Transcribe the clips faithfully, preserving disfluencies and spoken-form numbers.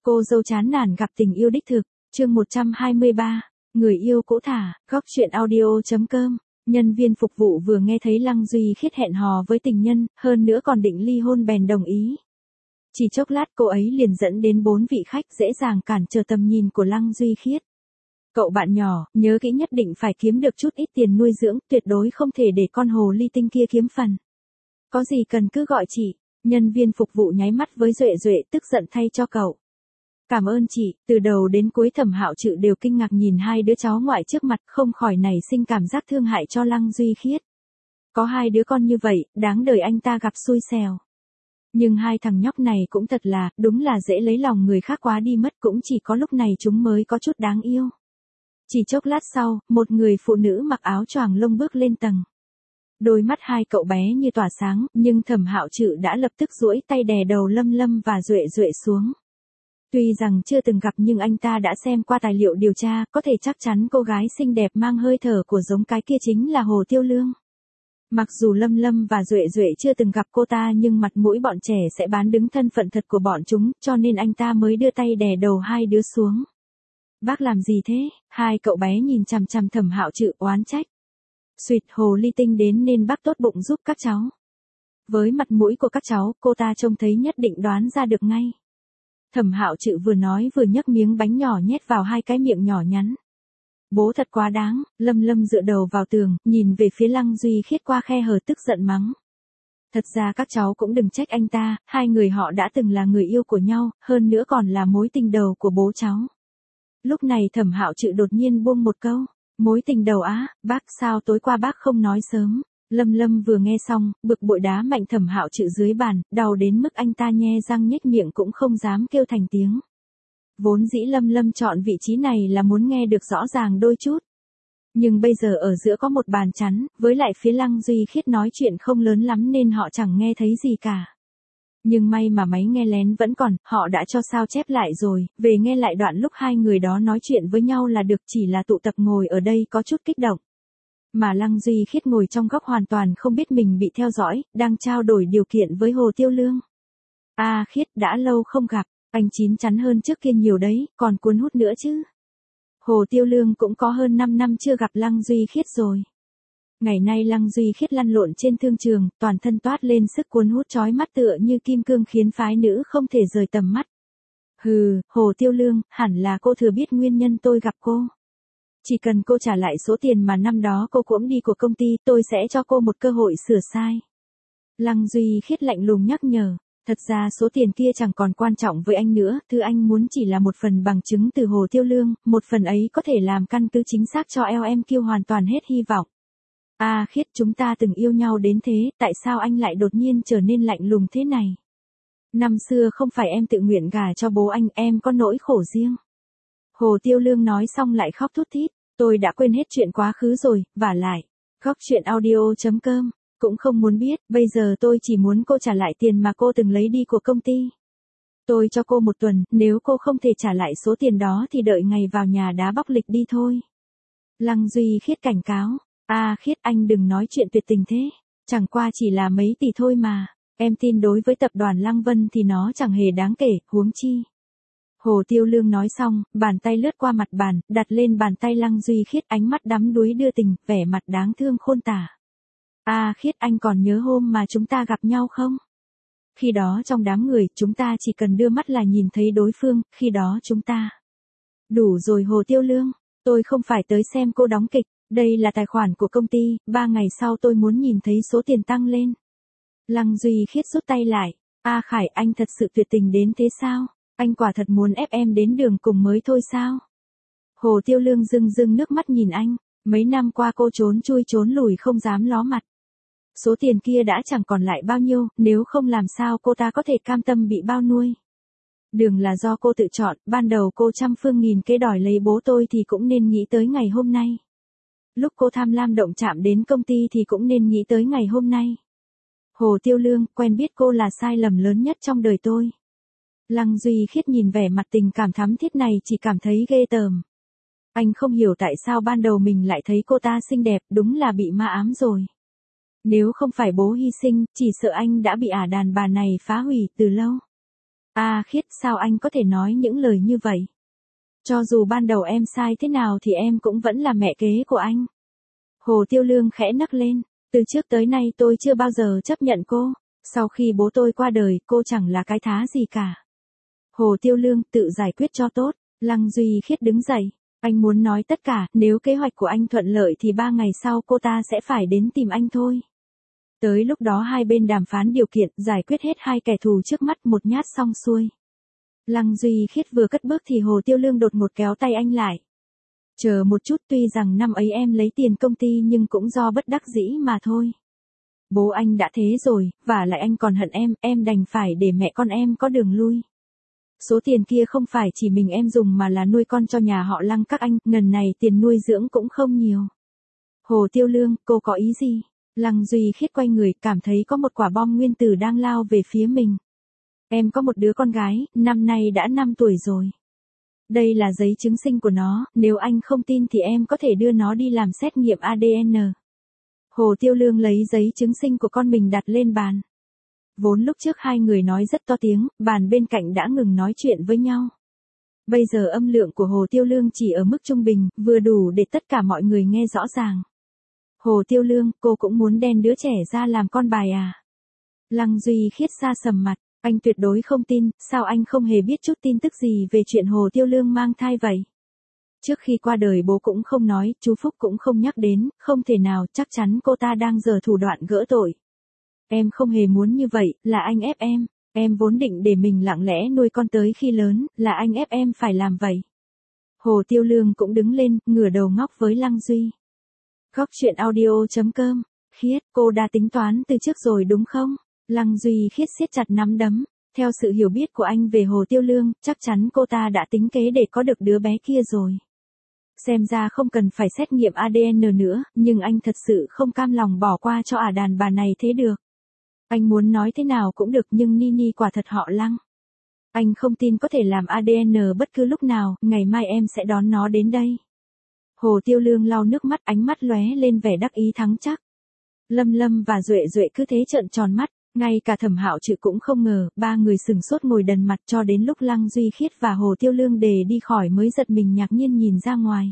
Cô dâu chán nản gặp tình yêu đích thực, chương một trăm hai mươi ba, người yêu cũ thả, góc truyện audio chấm com. Nhân viên phục vụ vừa nghe thấy Lăng Duy Khiết hẹn hò với tình nhân, hơn nữa còn định ly hôn bèn đồng ý. Chỉ chốc lát cô ấy liền dẫn đến bốn vị khách dễ dàng cản trở tầm nhìn của Lăng Duy Khiết. Cậu bạn nhỏ, nhớ kỹ nhất định phải kiếm được chút ít tiền nuôi dưỡng, tuyệt đối không thể để con hồ ly tinh kia kiếm phần. Có gì cần cứ gọi chị, nhân viên phục vụ nháy mắt với Duệ Duệ tức giận thay cho cậu. Cảm ơn chị, từ đầu đến cuối Thẩm Hạo Trự đều kinh ngạc nhìn hai đứa cháu ngoại trước mặt không khỏi nảy sinh cảm giác thương hại cho Lăng Duy Khiết. Có hai đứa con như vậy, đáng đời anh ta gặp xui xẻo. Nhưng hai thằng nhóc này cũng thật là, đúng là dễ lấy lòng người khác quá đi mất, cũng chỉ có lúc này chúng mới có chút đáng yêu. Chỉ chốc lát sau, một người phụ nữ mặc áo choàng lông bước lên tầng. Đôi mắt hai cậu bé như tỏa sáng, nhưng Thẩm Hạo Trự đã lập tức duỗi tay đè đầu Lâm Lâm và Duệ Duệ xuống. Tuy rằng chưa từng gặp nhưng anh ta đã xem qua tài liệu điều tra, có thể chắc chắn cô gái xinh đẹp mang hơi thở của giống cái kia chính là Hồ Tiêu Lương. Mặc dù Lâm Lâm và Duệ Duệ chưa từng gặp cô ta nhưng mặt mũi bọn trẻ sẽ bán đứng thân phận thật của bọn chúng, cho nên anh ta mới đưa tay đè đầu hai đứa xuống. Bác làm gì thế? Hai cậu bé nhìn chằm chằm Thẩm Hạo Trự oán trách. Xuyệt, hồ ly tinh đến nên bác tốt bụng giúp các cháu. Với mặt mũi của các cháu, cô ta trông thấy nhất định đoán ra được ngay. Thẩm Hạo Trự vừa nói vừa nhấc miếng bánh nhỏ nhét vào hai cái miệng nhỏ nhắn. Bố thật quá đáng, Lâm Lâm dựa đầu vào tường, nhìn về phía Lăng Duy Khiết qua khe hở tức giận mắng. Thật ra các cháu cũng đừng trách anh ta, hai người họ đã từng là người yêu của nhau, hơn nữa còn là mối tình đầu của bố cháu. Lúc này Thẩm Hạo Trự đột nhiên buông một câu, mối tình đầu á, bác sao tối qua bác không nói sớm. Lâm Lâm vừa nghe xong, bực bội đá mạnh Thẩm Hạo Trự dưới bàn, đau đến mức anh ta nhe răng nhếch miệng cũng không dám kêu thành tiếng. Vốn dĩ Lâm Lâm chọn vị trí này là muốn nghe được rõ ràng đôi chút. Nhưng bây giờ ở giữa có một bàn chắn, với lại phía Lăng Duy Khiết nói chuyện không lớn lắm nên họ chẳng nghe thấy gì cả. Nhưng may mà máy nghe lén vẫn còn, họ đã cho sao chép lại rồi, về nghe lại đoạn lúc hai người đó nói chuyện với nhau là được, chỉ là tụ tập ngồi ở đây có chút kích động. Mà Lăng Duy Khiết ngồi trong góc hoàn toàn không biết mình bị theo dõi, đang trao đổi điều kiện với Hồ Tiêu Lương. A à, Khiết đã lâu không gặp, anh chín chắn hơn trước kia nhiều đấy, còn cuốn hút nữa chứ. Hồ Tiêu Lương cũng có hơn năm năm chưa gặp Lăng Duy Khiết rồi. Ngày nay Lăng Duy Khiết lăn lộn trên thương trường, toàn thân toát lên sức cuốn hút chói mắt tựa như kim cương khiến phái nữ không thể rời tầm mắt. Hừ, Hồ Tiêu Lương, hẳn là cô thừa biết nguyên nhân tôi gặp cô. Chỉ cần cô trả lại số tiền mà năm đó cô cũng đi của công ty, tôi sẽ cho cô một cơ hội sửa sai. Lăng Duy Khiết lạnh lùng nhắc nhở, thật ra số tiền kia chẳng còn quan trọng với anh nữa, thứ anh muốn chỉ là một phần bằng chứng từ Hồ Tiêu Lương, một phần ấy có thể làm căn cứ chính xác cho lờ em quy hoàn toàn hết hy vọng. A à, Khiết, chúng ta từng yêu nhau đến thế, tại sao anh lại đột nhiên trở nên lạnh lùng thế này? Năm xưa không phải em tự nguyện gả cho bố anh, em có nỗi khổ riêng. Hồ Tiêu Lương nói xong lại khóc thút thít, tôi đã quên hết chuyện quá khứ rồi, vả lại. Góc truyện audio chấm com, cũng không muốn biết, bây giờ tôi chỉ muốn cô trả lại tiền mà cô từng lấy đi của công ty. Tôi cho cô một tuần, nếu cô không thể trả lại số tiền đó thì đợi ngày vào nhà đá bóc lịch đi thôi. Lăng Duy Khiết cảnh cáo. A à, Khiết, anh đừng nói chuyện tuyệt tình thế, chẳng qua chỉ là mấy tỷ thôi mà, em tin đối với tập đoàn Lăng Vân thì nó chẳng hề đáng kể, huống chi. Hồ Tiêu Lương nói xong, bàn tay lướt qua mặt bàn, đặt lên bàn tay Lăng Duy Khiết, ánh mắt đắm đuối đưa tình, vẻ mặt đáng thương khôn tả. A à, Khiết, anh còn nhớ hôm mà chúng ta gặp nhau không? Khi đó trong đám người, chúng ta chỉ cần đưa mắt là nhìn thấy đối phương, khi đó chúng ta. Đủ rồi Hồ Tiêu Lương, tôi không phải tới xem cô đóng kịch. Đây là tài khoản của công ty, ba ngày sau tôi muốn nhìn thấy số tiền tăng lên. Lăng Duy Khiết rút tay lại. A à, Khải, anh thật sự tuyệt tình đến thế sao? Anh quả thật muốn ép em đến đường cùng mới thôi sao? Hồ Tiêu Lương rưng rưng nước mắt nhìn anh. Mấy năm qua cô trốn chui trốn lùi không dám ló mặt. Số tiền kia đã chẳng còn lại bao nhiêu, nếu không làm sao cô ta có thể cam tâm bị bao nuôi. Đường là do cô tự chọn, ban đầu cô trăm phương nghìn kế đòi lấy bố tôi thì cũng nên nghĩ tới ngày hôm nay. Lúc cô tham lam động chạm đến công ty thì cũng nên nghĩ tới ngày hôm nay. Hồ Tiêu Lương, quen biết cô là sai lầm lớn nhất trong đời tôi. Lăng Duy Khiết nhìn vẻ mặt tình cảm thắm thiết này chỉ cảm thấy ghê tởm. Anh không hiểu tại sao ban đầu mình lại thấy cô ta xinh đẹp, đúng là bị ma ám rồi. Nếu không phải bố hy sinh, chỉ sợ anh đã bị ả đàn bà này phá hủy từ lâu. À Khiết, sao anh có thể nói những lời như vậy? Cho dù ban đầu em sai thế nào thì em cũng vẫn là mẹ kế của anh. Hồ Tiêu Lương khẽ nấc lên, từ trước tới nay tôi chưa bao giờ chấp nhận cô, sau khi bố tôi qua đời, cô chẳng là cái thá gì cả. Hồ Tiêu Lương, tự giải quyết cho tốt. Lăng Duy Khiết đứng dậy, anh muốn nói tất cả, nếu kế hoạch của anh thuận lợi thì ba ngày sau cô ta sẽ phải đến tìm anh thôi. Tới lúc đó hai bên đàm phán điều kiện, giải quyết hết hai kẻ thù trước mắt một nhát xong xuôi. Lăng Duy Khiết vừa cất bước thì Hồ Tiêu Lương đột ngột kéo tay anh lại. Chờ một chút, tuy rằng năm ấy em lấy tiền công ty nhưng cũng do bất đắc dĩ mà thôi. Bố anh đã thế rồi, và lại anh còn hận em, em đành phải để mẹ con em có đường lui. Số tiền kia không phải chỉ mình em dùng mà là nuôi con cho nhà họ Lăng các anh, ngần này tiền nuôi dưỡng cũng không nhiều. Hồ Tiêu Lương, cô có ý gì? Lăng Duy Khiết quay người, cảm thấy có một quả bom nguyên tử đang lao về phía mình. Em có một đứa con gái, năm nay đã năm tuổi rồi. Đây là giấy chứng sinh của nó, nếu anh không tin thì em có thể đưa nó đi làm xét nghiệm a đê en. Hồ Tiêu Lương lấy giấy chứng sinh của con mình đặt lên bàn. Vốn lúc trước hai người nói rất to tiếng, bàn bên cạnh đã ngừng nói chuyện với nhau. Bây giờ âm lượng của Hồ Tiêu Lương chỉ ở mức trung bình, vừa đủ để tất cả mọi người nghe rõ ràng. Hồ Tiêu Lương, cô cũng muốn đen đứa trẻ ra làm con bài à? Lăng Duy Khiết xa sầm mặt, anh tuyệt đối không tin, sao anh không hề biết chút tin tức gì về chuyện Hồ Tiêu Lương mang thai vậy? Trước khi qua đời bố cũng không nói, chú Phúc cũng không nhắc đến, không thể nào, chắc chắn cô ta đang giở thủ đoạn gỡ tội. Em không hề muốn như vậy, là anh ép em, em vốn định để mình lặng lẽ nuôi con tới khi lớn, là anh ép em phải làm vậy. Hồ Tiêu Lương cũng đứng lên, ngửa đầu ngóc với Lăng Duy. Góc truyện audio chấm com, Khiết, cô đã tính toán từ trước rồi đúng không? Lăng Duy Khiết siết chặt nắm đấm, theo sự hiểu biết của anh về Hồ Tiêu Lương, chắc chắn cô ta đã tính kế để có được đứa bé kia rồi. Xem ra không cần phải xét nghiệm a đê en nữa, nhưng anh thật sự không cam lòng bỏ qua cho ả đàn bà này thế được. Anh muốn nói thế nào cũng được nhưng Nini quả thật họ Lăng. Anh không tin có thể làm a đê en bất cứ lúc nào, ngày mai em sẽ đón nó đến đây. Hồ Tiêu Lương lau nước mắt, ánh mắt lóe lên vẻ đắc ý thắng chắc. Lâm Lâm và Duệ Duệ cứ thế trợn tròn mắt, ngay cả Thẩm Hạo Trự cũng không ngờ, ba người sừng sốt ngồi đần mặt cho đến lúc Lăng Duy Khiết và Hồ Tiêu Lương đề đi khỏi mới giật mình ngạc nhiên nhìn ra ngoài.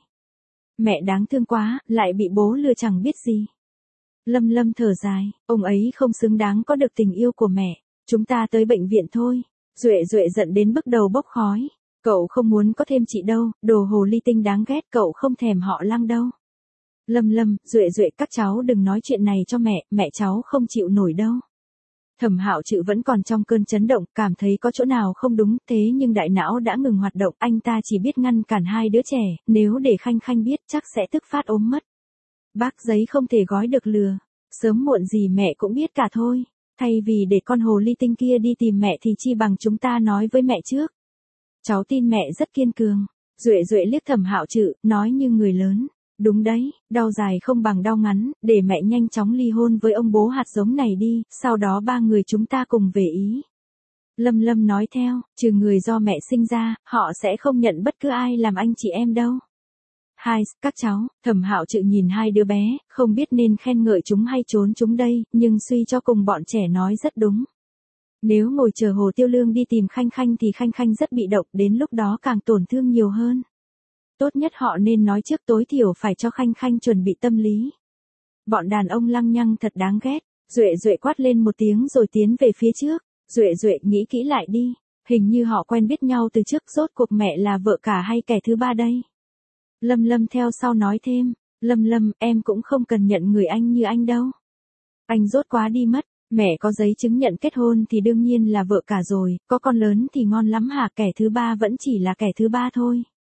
Mẹ đáng thương quá, lại bị bố lừa chẳng biết gì. Lâm Lâm thở dài, ông ấy không xứng đáng có được tình yêu của mẹ, chúng ta tới bệnh viện thôi. Duệ Duệ giận đến bức đầu bốc khói, cậu không muốn có thêm chị đâu, đồ hồ ly tinh đáng ghét, cậu không thèm họ Lăng đâu. Lâm Lâm, Duệ Duệ, các cháu đừng nói chuyện này cho mẹ, mẹ cháu không chịu nổi đâu. Thẩm Hạo Trự vẫn còn trong cơn chấn động, cảm thấy có chỗ nào không đúng, thế nhưng đại não đã ngừng hoạt động, anh ta chỉ biết ngăn cản hai đứa trẻ, nếu để Khanh Khanh biết chắc sẽ tức phát ốm mất. Bác giấy không thể gói được lừa, sớm muộn gì mẹ cũng biết cả thôi, thay vì để con hồ ly tinh kia đi tìm mẹ thì chi bằng chúng ta nói với mẹ trước. Cháu tin mẹ rất kiên cường. Duệ Duệ liếc Thẩm Hạo Trự, nói như người lớn. Đúng đấy, đau dài không bằng đau ngắn, để mẹ nhanh chóng ly hôn với ông bố hạt giống này đi, sau đó ba người chúng ta cùng về Ý. Lâm Lâm nói theo, trừ người do mẹ sinh ra, họ sẽ không nhận bất cứ ai làm anh chị em đâu. Hai, các cháu, Thẩm Hạo Trự nhìn hai đứa bé, không biết nên khen ngợi chúng hay trốn chúng đây, nhưng suy cho cùng bọn trẻ nói rất đúng. Nếu ngồi chờ Hồ Tiêu Lương đi tìm Khanh Khanh thì Khanh Khanh rất bị động, đến lúc đó càng tổn thương nhiều hơn. Tốt nhất họ nên nói trước, tối thiểu phải cho Khanh Khanh chuẩn bị tâm lý. Bọn đàn ông lăng nhăng thật đáng ghét. Duệ Duệ quát lên một tiếng rồi tiến về phía trước. Duệ Duệ, nghĩ kỹ lại đi, hình như họ quen biết nhau từ trước, rốt cuộc mẹ là vợ cả hay kẻ thứ ba đây? Lâm Lâm theo sau nói thêm, Lâm Lâm, em cũng không cần nhận người anh như anh đâu. Anh rốt quá đi mất, mẹ có giấy chứng nhận kết hôn thì đương nhiên là vợ cả rồi, có con lớn thì ngon lắm hả, kẻ thứ ba vẫn chỉ là kẻ thứ ba thôi.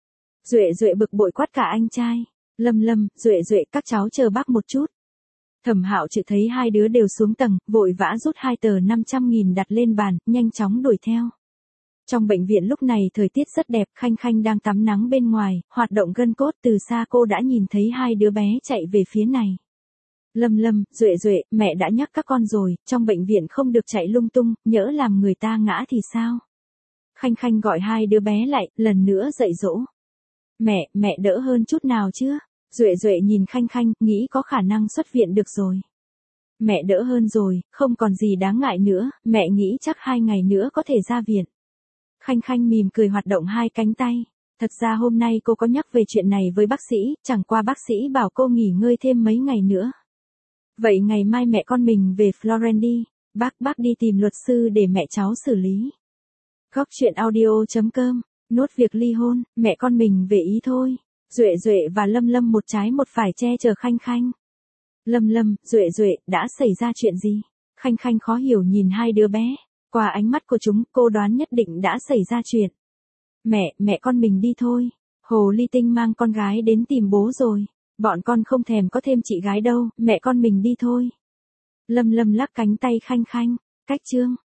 Duệ Duệ bực bội quát cả anh trai. Lâm Lâm, Duệ Duệ, các cháu chờ bác một chút. Thẩm Hạo Trự thấy hai đứa đều xuống tầng, vội vã rút hai tờ năm trăm nghìn đặt lên bàn, nhanh chóng đuổi theo. Trong bệnh viện lúc này thời tiết rất đẹp, Khanh Khanh đang tắm nắng bên ngoài, hoạt động gân cốt, từ xa cô đã nhìn thấy hai đứa bé chạy về phía này. Lâm Lâm, Duệ Duệ, mẹ đã nhắc các con rồi, trong bệnh viện không được chạy lung tung, nhỡ làm người ta ngã thì sao? Khanh Khanh gọi hai đứa bé lại, lần nữa dạy dỗ. Mẹ, mẹ đỡ hơn chút nào chưa? Duệ Duệ nhìn Khanh Khanh, nghĩ có khả năng xuất viện được rồi. Mẹ đỡ hơn rồi, không còn gì đáng ngại nữa, mẹ nghĩ chắc hai ngày nữa có thể ra viện. Khanh Khanh mỉm cười hoạt động hai cánh tay. Thật ra hôm nay cô có nhắc về chuyện này với bác sĩ, chẳng qua bác sĩ bảo cô nghỉ ngơi thêm mấy ngày nữa. Vậy ngày mai mẹ con mình về Florence đi, bác bác đi tìm luật sư để mẹ cháu xử lý. Góc chuyện audio.com, nốt việc ly hôn, mẹ con mình về ý thôi. Duệ Duệ và Lâm Lâm một trái một phải che chở Khanh Khanh. Lâm Lâm, Duệ Duệ, đã xảy ra chuyện gì? Khanh Khanh khó hiểu nhìn hai đứa bé. Qua ánh mắt của chúng, cô đoán nhất định đã xảy ra chuyện. Mẹ, mẹ con mình đi thôi. Hồ Ly Tinh mang con gái đến tìm bố rồi. Bọn con không thèm có thêm chị gái đâu, mẹ con mình đi thôi. Lâm Lâm lắc cánh tay Khanh Khanh. Cách chương.